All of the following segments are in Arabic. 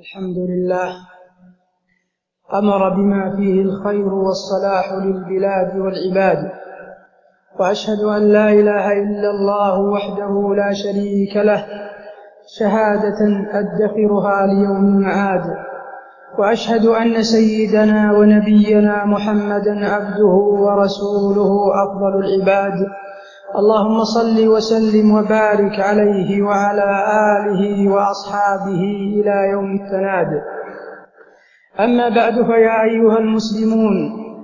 الحمد لله أمر بما فيه الخير والصلاح للبلاد والعباد، وأشهد أن لا إله إلا الله وحده لا شريك له شهادة أدخرها ليوم المعاد، وأشهد أن سيدنا ونبينا محمدا عبده ورسوله أفضل العباد. اللهم صل وسلم وبارك عليه وعلى آله وأصحابه إلى يوم التناد. أما بعد، فيا أيها المسلمون،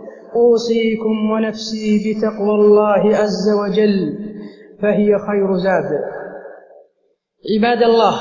أوصيكم ونفسي بتقوى الله عز وجل، فهي خير زاد. عباد الله،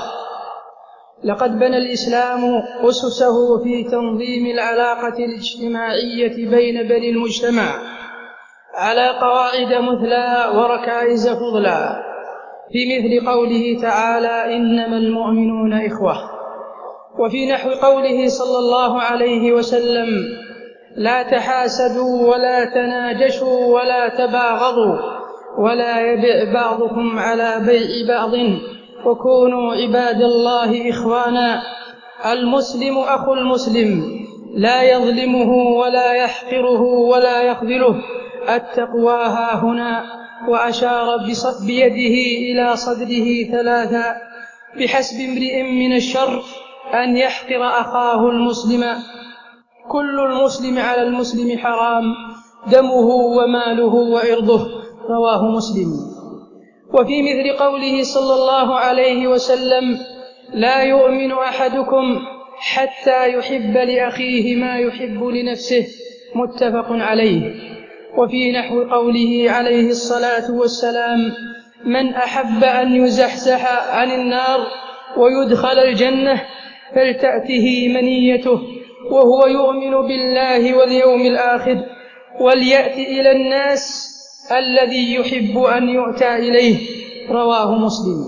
لقد بنى الإسلام أسسه في تنظيم العلاقة الاجتماعية بين بني المجتمع على قواعد مثلى وركائز فضلى، في مثل قوله تعالى: إنما المؤمنون إخوة، وفي نحو قوله صلى الله عليه وسلم: لا تحاسدوا ولا تناجشوا ولا تباغضوا ولا يبع بعضكم على بيع بعض وكونوا عباد الله إخوانا. المسلم أخو المسلم، لا يظلمه ولا يحقره ولا يخذله. التقوى ها هنا. وأشار بيده إلى صدره ثلاثا: بحسب امرئ من الشر أن يحقر أخاه المسلم. كل المسلم على المسلم حرام، دمه وماله وعرضه. رواه مسلم. وفي مثل قوله صلى الله عليه وسلم: لا يؤمن أحدكم حتى يحب لأخيه ما يحب لنفسه. متفق عليه. وفي نحو قوله عليه الصلاة والسلام: من أحب أن يزحزح عن النار ويدخل الجنة فلتأته منيته وهو يؤمن بالله واليوم الآخر، وليأت إلى الناس الذي يحب أن يؤتى إليه. رواه مسلم.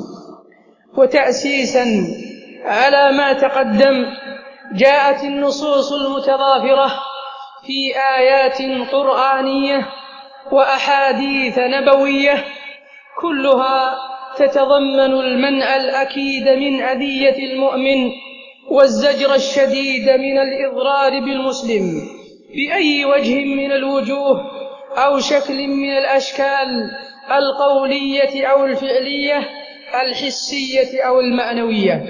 وتأسيسا على ما تقدم، جاءت النصوص المتضافرة في آيات قرآنية وأحاديث نبوية كلها تتضمن المنع الأكيد من أذية المؤمن والزجر الشديد من الإضرار بالمسلم بأي وجه من الوجوه أو شكل من الأشكال، القولية أو الفعلية، الحسية أو المعنوية.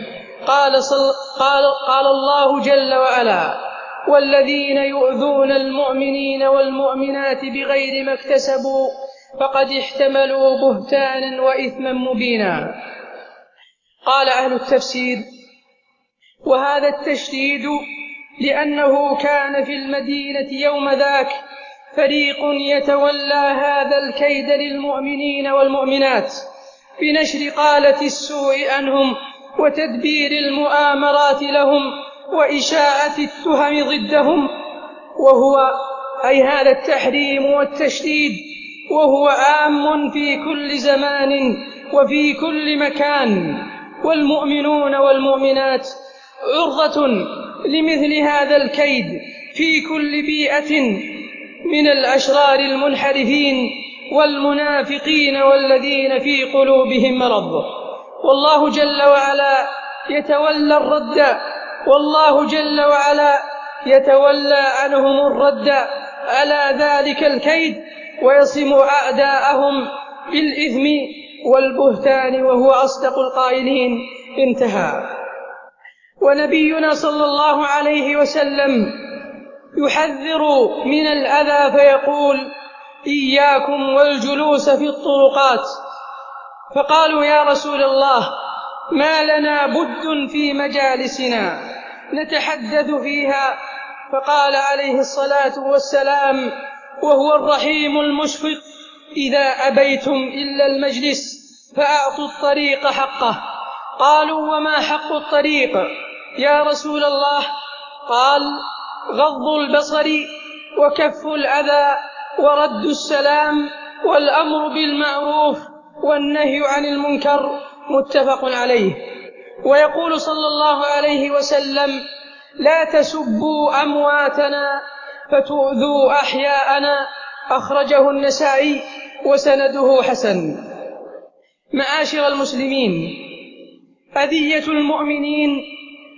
قال الله جل وعلا: والذين يؤذون المؤمنين والمؤمنات بغير ما اكتسبوا فقد احتملوا بهتانا وإثما مبينا. قال أهل التفسير: وهذا التشديد لأنه كان في المدينة يوم ذاك فريق يتولى هذا الكيد للمؤمنين والمؤمنات بنشر قالة السوء عنهم وتدبير المؤامرات لهم وإشاعة التهم ضدهم، وهو أي هذا التحريم والتشديد وهو عام في كل زمان وفي كل مكان. والمؤمنون والمؤمنات عرضة لمثل هذا الكيد في كل بيئة من الأشرار المنحرفين والمنافقين والذين في قلوبهم مرض. والله جل وعلا يتولى عنهم الرد على ذلك الكيد ويصم أعداءهم بالإثم والبهتان، وهو أصدق القائلين. انتهى. ونبينا صلى الله عليه وسلم يحذر من الأذى فيقول: إياكم والجلوس في الطرقات. فقالوا: يا رسول الله، ما لنا بد في مجالسنا نتحدث فيها؟ فقال عليه الصلاة والسلام وهو الرحيم المشفق: إذا أبيتم إلا المجلس فأعطوا الطريق حقه. قالوا: وما حق الطريق يا رسول الله؟ قال: غض البصر وكف الأذى ورد السلام والأمر بالمعروف والنهي عن المنكر. متفق عليه. ويقول صلى الله عليه وسلم: لا تسبوا أمواتنا فتؤذوا أحياءنا. أخرجه النسائي وسنده حسن. معاشر المسلمين، أذية المؤمنين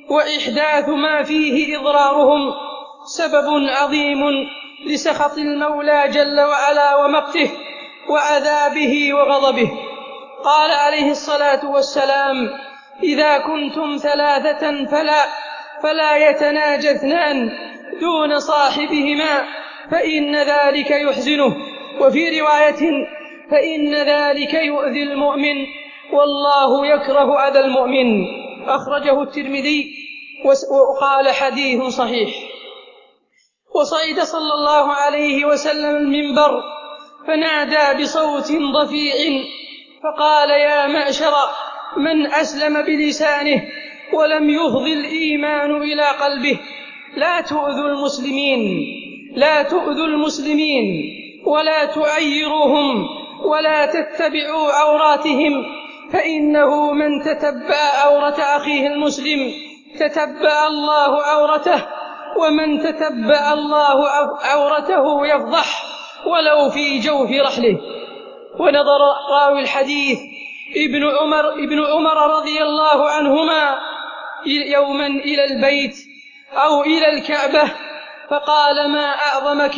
وإحداث ما فيه إضرارهم سبب عظيم لسخط المولى جل وعلا ومقته وعذابه وغضبه. قال عليه الصلاة والسلام: إذا كنتم ثلاثة فلا يتناجى اثنان دون صاحبهما فإن ذلك يحزنه، وفي رواية: فإن ذلك يؤذي المؤمن والله يكره أذى المؤمن. أخرجه الترمذي وقال: حديث صحيح. وصعد صلى الله عليه وسلم المنبر فنادى بصوت ضفيع فقال: يا معشر من أسلم بلسانه ولم يفض الإيمان إلى قلبه، لا تؤذوا المسلمين ولا تعيروهم ولا تتبعوا عوراتهم، فإنه من تتبع عورة أخيه المسلم تتبع الله عورته، ومن تتبع الله عورته يفضح ولو في جوف رحله. ونظر راوي الحديث ابن عمر رضي الله عنهما يوما إلى البيت أو إلى الكعبة فقال: ما أعظمك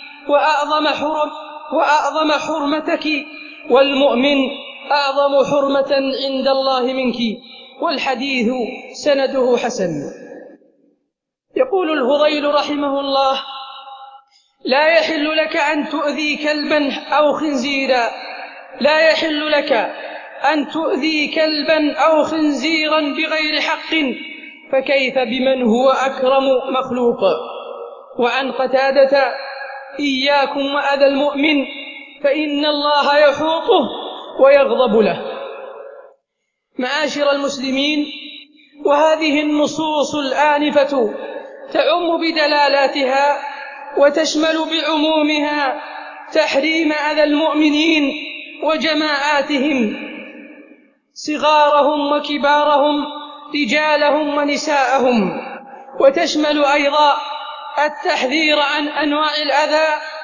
وأعظم حرمتك، والمؤمن أعظم حرمة عند الله منك. والحديث سنده حسن. يقول الفضيل رحمه الله: لا يحل لك أن تؤذي كلبا أو خنزيرا، لا يحل لك أن تؤذي كلبا أو خنزيرا بغير حق، فكيف بمن هو أكرم مخلوق. وعن قتادة: إياكم وأذى المؤمن فإن الله يحوطه ويغضب له. معاشر المسلمين، وهذه النصوص الآنفة تعم بدلالاتها وتشمل بعمومها تحريم أذى المؤمنين وجماعاتهم، صغارهم وكبارهم، رجالهم ونساءهم، وتشمل أيضا التحذير عن أنواع الأذى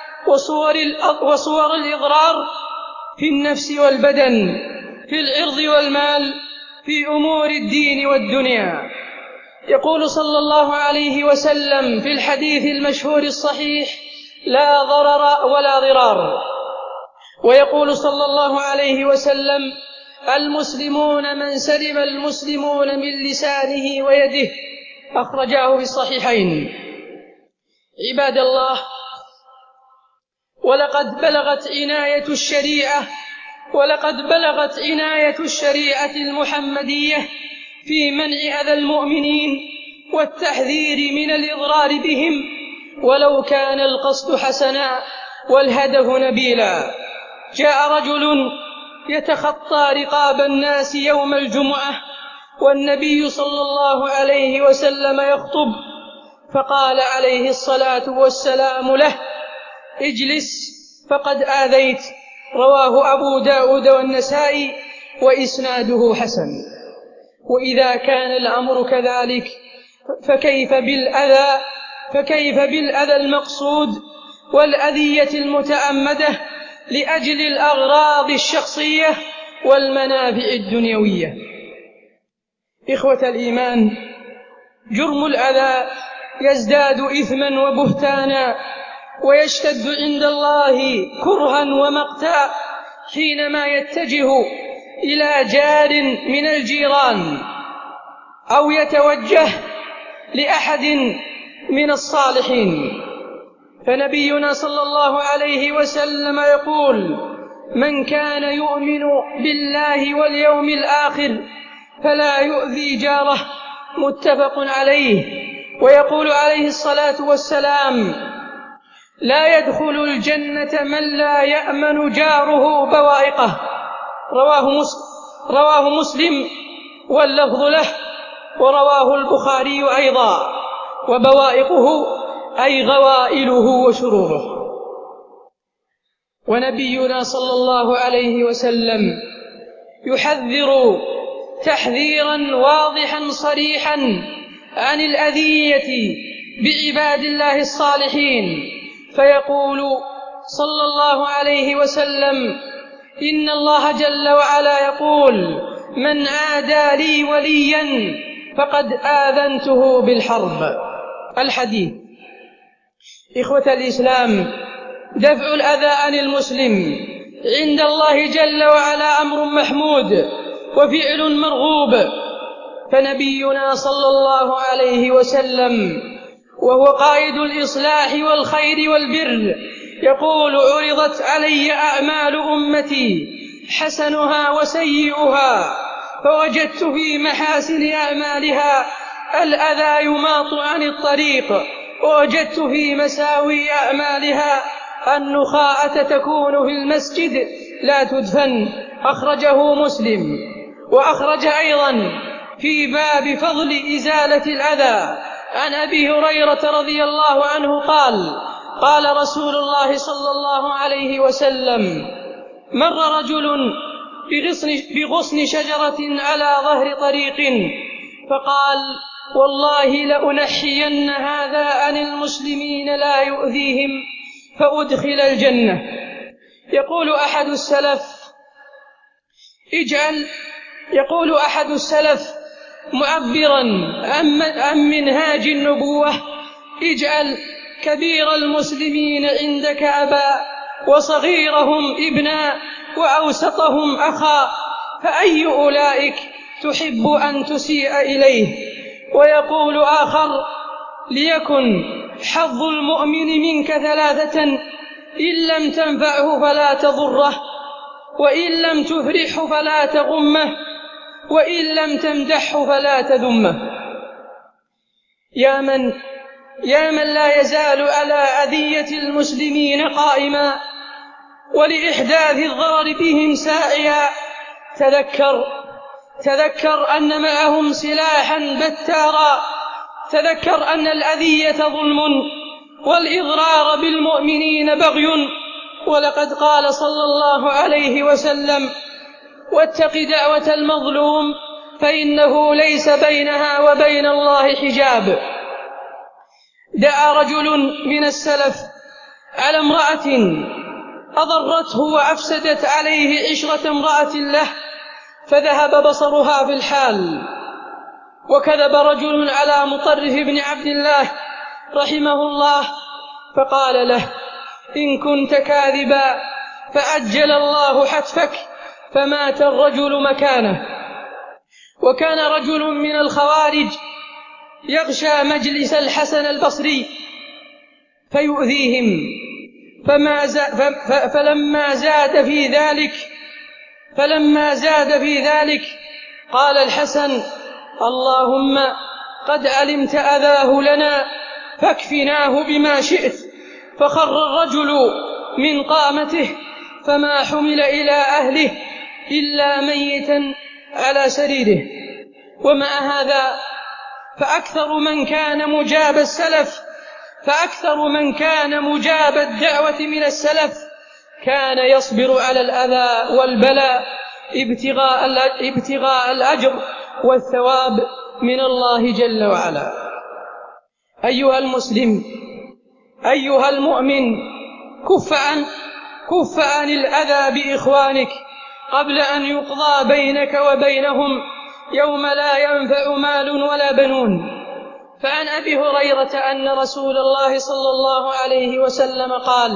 وصور الإضرار في النفس والبدن، في العرض والمال، في أمور الدين والدنيا. يقول صلى الله عليه وسلم في الحديث المشهور الصحيح: لا ضرر ولا ضرار. ويقول صلى الله عليه وسلم: المسلمون من سلم المسلمون من لسانه ويده. أخرجاه في الصحيحين. عباد الله، ولقد بلغت عناية الشريعة المحمدية في منع أذى المؤمنين والتحذير من الإضرار بهم، ولو كان القصد حسنا والهدف نبيلا. جاء رجل يتخطى رقاب الناس يوم الجمعة والنبي صلى الله عليه وسلم يخطب، فقال عليه الصلاة والسلام له: اجلس فقد آذيت. رواه أبو داود والنسائي وإسناده حسن. وإذا كان الأمر كذلك فكيف بالأذى المقصود والأذية المتأمدة لأجل الأغراض الشخصية والمنافع الدنيوية. إخوة الإيمان، جرم الأذى يزداد إثما وبهتانا ويشتد عند الله كرها ومقتا حينما يتجه إلى جار من الجيران أو يتوجه لأحد من الصالحين. فنبينا صلى الله عليه وسلم يقول: من كان يؤمن بالله واليوم الآخر فلا يؤذي جاره. متفق عليه. ويقول عليه الصلاة والسلام: لا يدخل الجنة من لا يأمن جاره بوائقه. رواه مسلم واللفظ له، ورواه البخاري أيضا. وبوائقه أي غوائله وشروره. ونبينا صلى الله عليه وسلم يحذر تحذيرا واضحا صريحا عن الأذية بعباد الله الصالحين، فيقول صلى الله عليه وسلم: إن الله جل وعلا يقول: من عادى لي وليا فقد آذنته بالحرب. الحديث. إخوة الإسلام، دفع الأذى عن المسلم عند الله جل وعلا أمر محمود وفعل مرغوب، فنبينا صلى الله عليه وسلم وهو قائد الإصلاح والخير والبر يقول: عرضت علي أعمال أمتي حسنها وسيئها، فوجدت في محاسن أعمالها الأذى يماط عن الطريق، ووجدت في مساوي أعمالها النخاءة تكون في المسجد لا تدفن. أخرجه مسلم. وأخرج أيضا في باب فضل إزالة الأذى عن أبي هريرة رضي الله عنه قال: قال رسول الله صلى الله عليه وسلم: مر رجل بغصن شجرة على ظهر طريق فقال: والله لأنحين هذا عن المسلمين لا يؤذيهم فأدخل الجنة. يقول أحد السلف معبرا عن منهاج النبوة: اجعل كبير المسلمين عندك أبا، وصغيرهم ابنا، وأوسطهم أخا، فأي أولئك تحب أن تسيء إليه؟ ويقول آخر: ليكن حظ المؤمن منك ثلاثة: إن لم تنفعه فلا تضره، وإن لم تفرحه فلا تغمه، وإن لم تمدحه فلا تذمه. يا من لا يزال على أذية المسلمين قائما ولإحداث الضرر بهم ساعيا، تذكر أن معهم سلاحا بتارا، تذكر أن الأذية ظلم والإضرار بالمؤمنين بغي، ولقد قال صلى الله عليه وسلم: واتق دعوة المظلوم فإنه ليس بينها وبين الله حجاب. دعا رجل من السلف على امرأة أضرته وأفسدت عليه عشرة امرأة له، فذهب بصرها في الحال. وكذب رجل على مطرف بن عبد الله رحمه الله فقال له: إن كنت كاذبا فأجل الله حتفك، فمات الرجل مكانه. وكان رجل من الخوارج يغشى مجلس الحسن البصري فيؤذيهم، فلما زاد في ذلك قال الحسن: اللهم قد علمت أذاه لنا فاكفناه بما شئت. فخر الرجل من قامته فما حمل إلى أهله إلا ميتا على سريره. ومع هذا فأكثر من كان مجاب الدعوة من السلف كان يصبر على الأذى والبلاء ابتغاء الأجر والثواب من الله جل وعلا. أيها المسلم، أيها المؤمن، كف عن الأذى بإخوانك قبل أن يقضى بينك وبينهم يوم لا ينفع مال ولا بنون. فعن أبي هريرة أن رسول الله صلى الله عليه وسلم قال: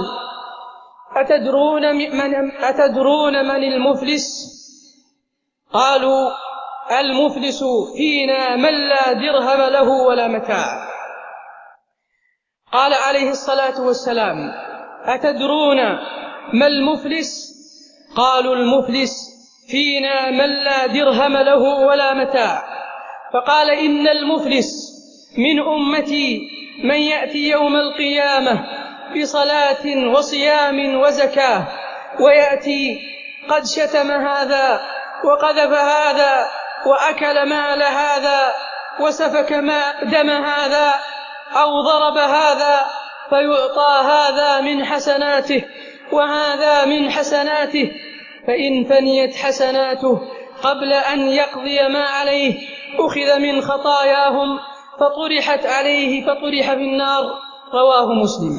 أتدرون من المفلس؟ قالوا: المفلس فينا من لا درهم له ولا متاع. قال عليه الصلاة والسلام: أتدرون ما المفلس؟ قالوا: المفلس فينا من لا درهم له ولا متاع. فقال: إن المفلس من أمتي من يأتي يوم القيامة بصلاة وصيام وزكاة، ويأتي قد شتم هذا وقذف هذا وأكل مال هذا وسفك دم هذا أو ضرب هذا، فيعطى هذا من حسناته وهذا من حسناته، فإن فنيت حسناته قبل أن يقضي ما عليه أخذ من خطاياهم فطرحت عليه فطرح في النار. رواه مسلم.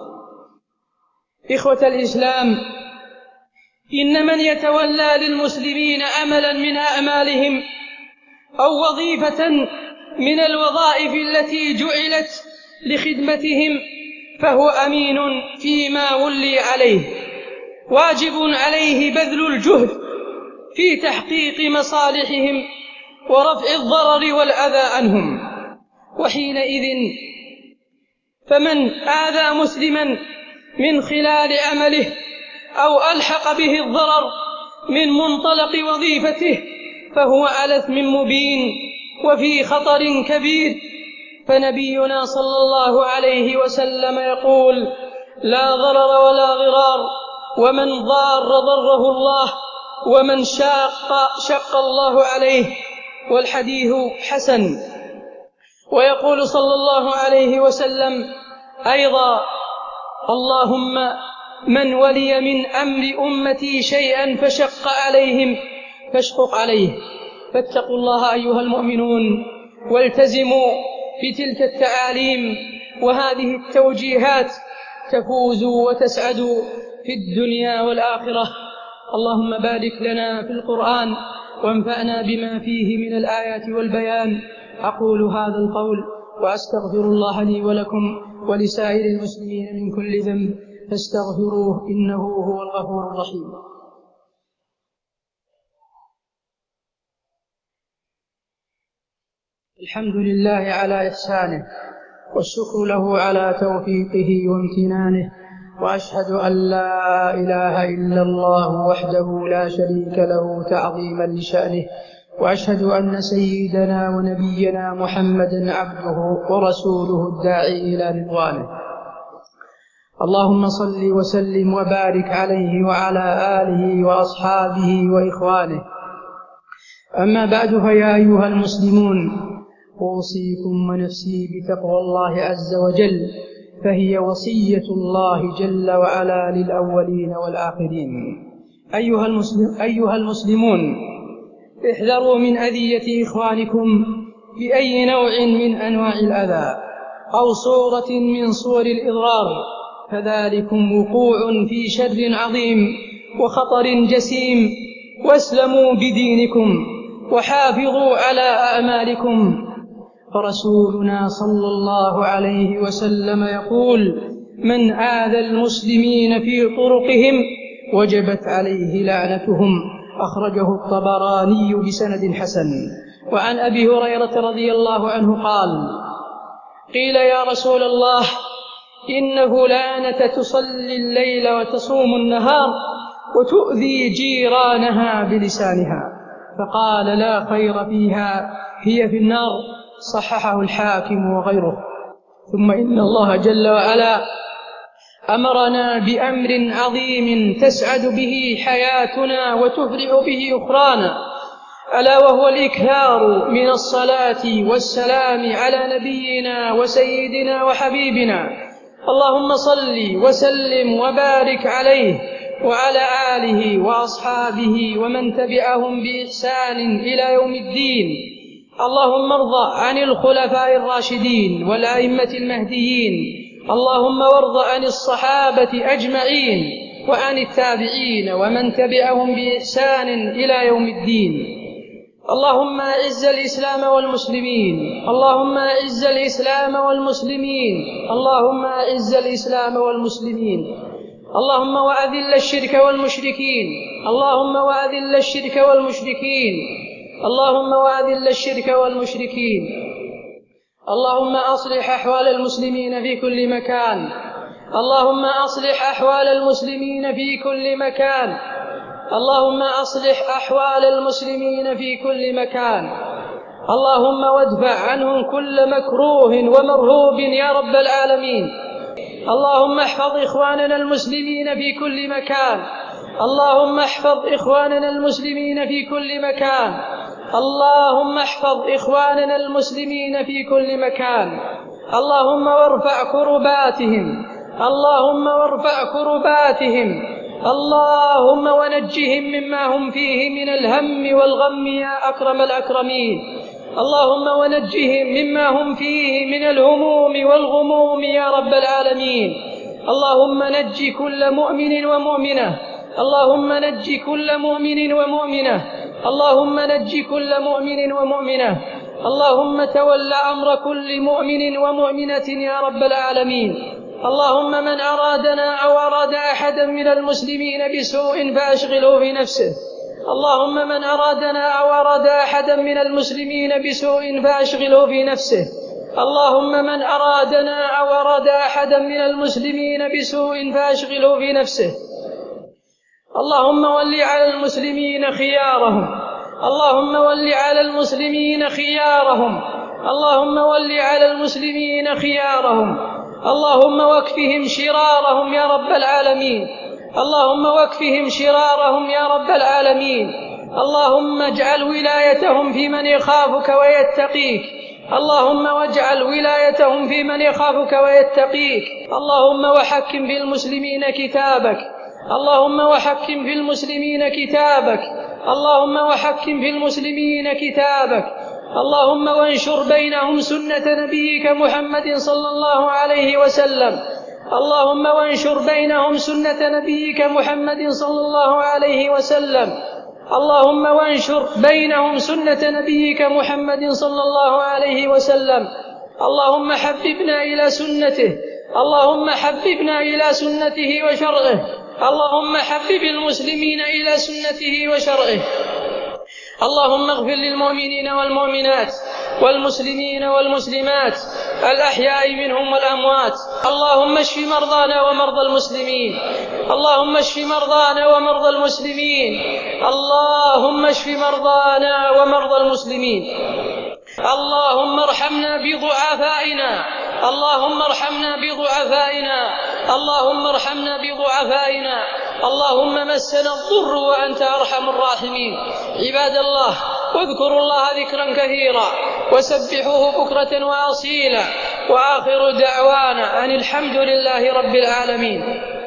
إخوة الإسلام، إن من يتولى للمسلمين عملا من أعمالهم أو وظيفة من الوظائف التي جعلت لخدمتهم فهو أمين فيما ولي عليه، واجب عليه بذل الجهد في تحقيق مصالحهم ورفع الضرر والأذى عنهم. وحينئذ فمن آذى مسلما من خلال عمله أو ألحق به الضرر من منطلق وظيفته فهو على إثم مبين وفي خطر كبير. فنبينا صلى الله عليه وسلم يقول: لا ضرر ولا ضرار، ومن ضار ضره الله، ومن شق الله عليه. والحديث حسن. ويقول صلى الله عليه وسلم أيضا: اللهم من ولي من أمر أمتي شيئا فشق عليهم فاشقق عليه. فاتقوا الله أيها المؤمنون، والتزموا بتلك التعاليم وهذه التوجيهات تفوزوا وتسعدوا في الدنيا والآخرة. اللهم بارك لنا في القرآن وانفعنا بما فيه من الآيات والبيان. أقول هذا القول وأستغفر الله لي ولكم ولسائر المسلمين من كل ذنب فاستغفروه إنه هو الغفور الرحيم. الحمد لله على إحسانه، والشكر له على توفيقه وامتنانه، وأشهد أن لا إله إلا الله وحده لا شريك له تعظيما لشأنه، وأشهد أن سيدنا ونبينا محمدا عبده ورسوله الداعي إلى رضوانه. اللهم صل وسلم وبارك عليه وعلى آله وأصحابه وإخوانه. أما بعد، فيا أيها المسلمون، أوصيكم ونفسي بتقوى الله عز وجل، فهي وصية الله جل وعلا للأولين والآخرين. أيها المسلمون، احذروا من أذية إخوانكم بأي نوع من أنواع الأذى أو صورة من صور الإضرار، فذلكم وقوع في شر عظيم وخطر جسيم. واسلموا بدينكم وحافظوا على أعمالكم. فرسولنا صلى الله عليه وسلم يقول: من آذى المسلمين في طرقهم وجبت عليه لعنتهم. أخرجه الطبراني بسند حسن. وعن أبي هريرة رضي الله عنه قال: قيل يا رسول الله، إن فلانة تصلي الليل وتصوم النهار وتؤذي جيرانها بلسانها، فقال: لا خير فيها، هي في النار. صححه الحاكم وغيره. ثم إن الله جل وعلا أمرنا بأمر عظيم تسعد به حياتنا وتفرح به أخرانا، ألا وهو الإكثار من الصلاة والسلام على نبينا وسيدنا وحبيبنا. اللهم صل وسلم وبارك عليه وعلى آله وأصحابه ومن تبعهم بإحسان إلى يوم الدين. اللهم ارض عن الخلفاء الراشدين والأئمة المهديين. اللهم وارض عن الصحابة أجمعين وعن التابعين ومن تبعهم بإحسان إلى يوم الدين. اللهم أعز الإسلام والمسلمين. اللهم أعز الإسلام والمسلمين. اللهم أعز الإسلام والمسلمين. اللهم وأذل الشرك والمشركين. اللهم وأذل الشرك والمشركين. اللهم وأذل الشرك والمشركين. اللهم أصلح أحوال المسلمين في كل مكان. اللهم أصلح أحوال المسلمين في كل مكان. اللهم أصلح أحوال المسلمين في كل مكان. اللهم وادفع عنهم كل مكروه ومرهوب يا رب العالمين. اللهم احفظ إخواننا المسلمين في كل مكان. اللهم احفظ إخواننا المسلمين في كل مكان. اللهم احفظ إخواننا المسلمين في كل مكان. اللهم وارفع كرباتهم. اللهم وارفع كرباتهم. اللهم ونجهم مما هم فيه من الهم والغم يا أكرم الأكرمين. اللهم ونجهم مما هم فيه من الهموم والغموم يا رب العالمين. اللهم نج كل مؤمن ومؤمنة. اللهم نج كل مؤمن ومؤمنة. اللهم نج كل مؤمن ومؤمنة. اللهم تول أمر كل مؤمن ومؤمنة يا رب العالمين. اللهم من أرادنا أو أراد أحدا من المسلمين بسوء فأشغله في نفسه. اللهم من أرادنا أو أراد أحدا من المسلمين بسوء فأشغله في نفسه. اللهم من أرادنا أو أراد أحدا من المسلمين بسوء فأشغله في نفسه. اللهم ول على المسلمين خيارهم. اللهم ول على المسلمين خيارهم. اللهم ول على المسلمين خيارهم. اللهم واكفهم شرارهم يا رب العالمين. اللهم واكفهم شرارهم يا رب العالمين. اللهم اجعل ولايتهم في من يخافك ويتقيك. اللهم واجعل ولايتهم في من يخافك ويتقيك. اللهم وحكم في المسلمين كتابك. اللهم وحكم في المسلمين كتابك. اللهم وحكم في المسلمين كتابك. اللهم وانشر بينهم سنة نبيك محمد صلى الله عليه وسلم. اللهم وانشر بينهم سنة نبيك محمد صلى الله عليه وسلم. اللهم وانشر بينهم سنة نبيك محمد صلى الله عليه وسلم. اللهم حببنا إلى سنته. اللهم حببنا إلى سنته وشرعه. اللهم حبب المسلمين إلى سنته وشرعه. اللهم اغفر للمؤمنين والمؤمنات والمسلمين والمسلمات الأحياء منهم والأموات. اللهم اشف مرضانا ومرضى المسلمين. اللهم اشف مرضانا ومرضى المسلمين. اللهم اشف مرضانا ومرضى المسلمين. اللهم ارحمنا بضعفائنا. اللهم ارحمنا بضعفائنا. اللهم ارحمنا بضعفائنا. اللهم مسنا الضر وأنت أرحم الراحمين. عباد الله، واذكروا الله ذكرا كثيرا وسبحوه بكرة وأصيلا. وآخر دعوانا أن الحمد لله رب العالمين.